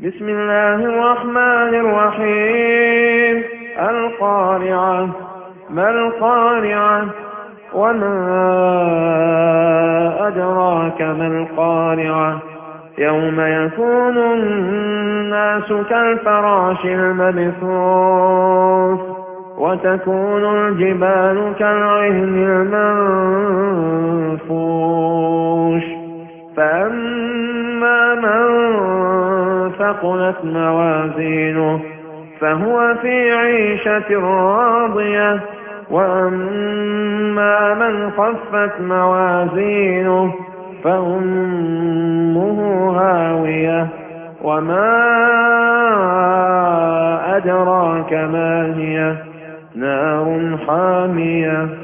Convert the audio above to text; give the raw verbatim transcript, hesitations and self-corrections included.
بسم الله الرحمن الرحيم القارعة ما القارعة وما أدراك ما القارعة يوم يكون الناس كالفراش المبثوث وتكون الجبال كالعهن المنفوش فأما من ثقلت موازينه فهو في عيشة راضية وأما من خفت موازينه فأمه هاوية وما أدراك ما هي نار حامية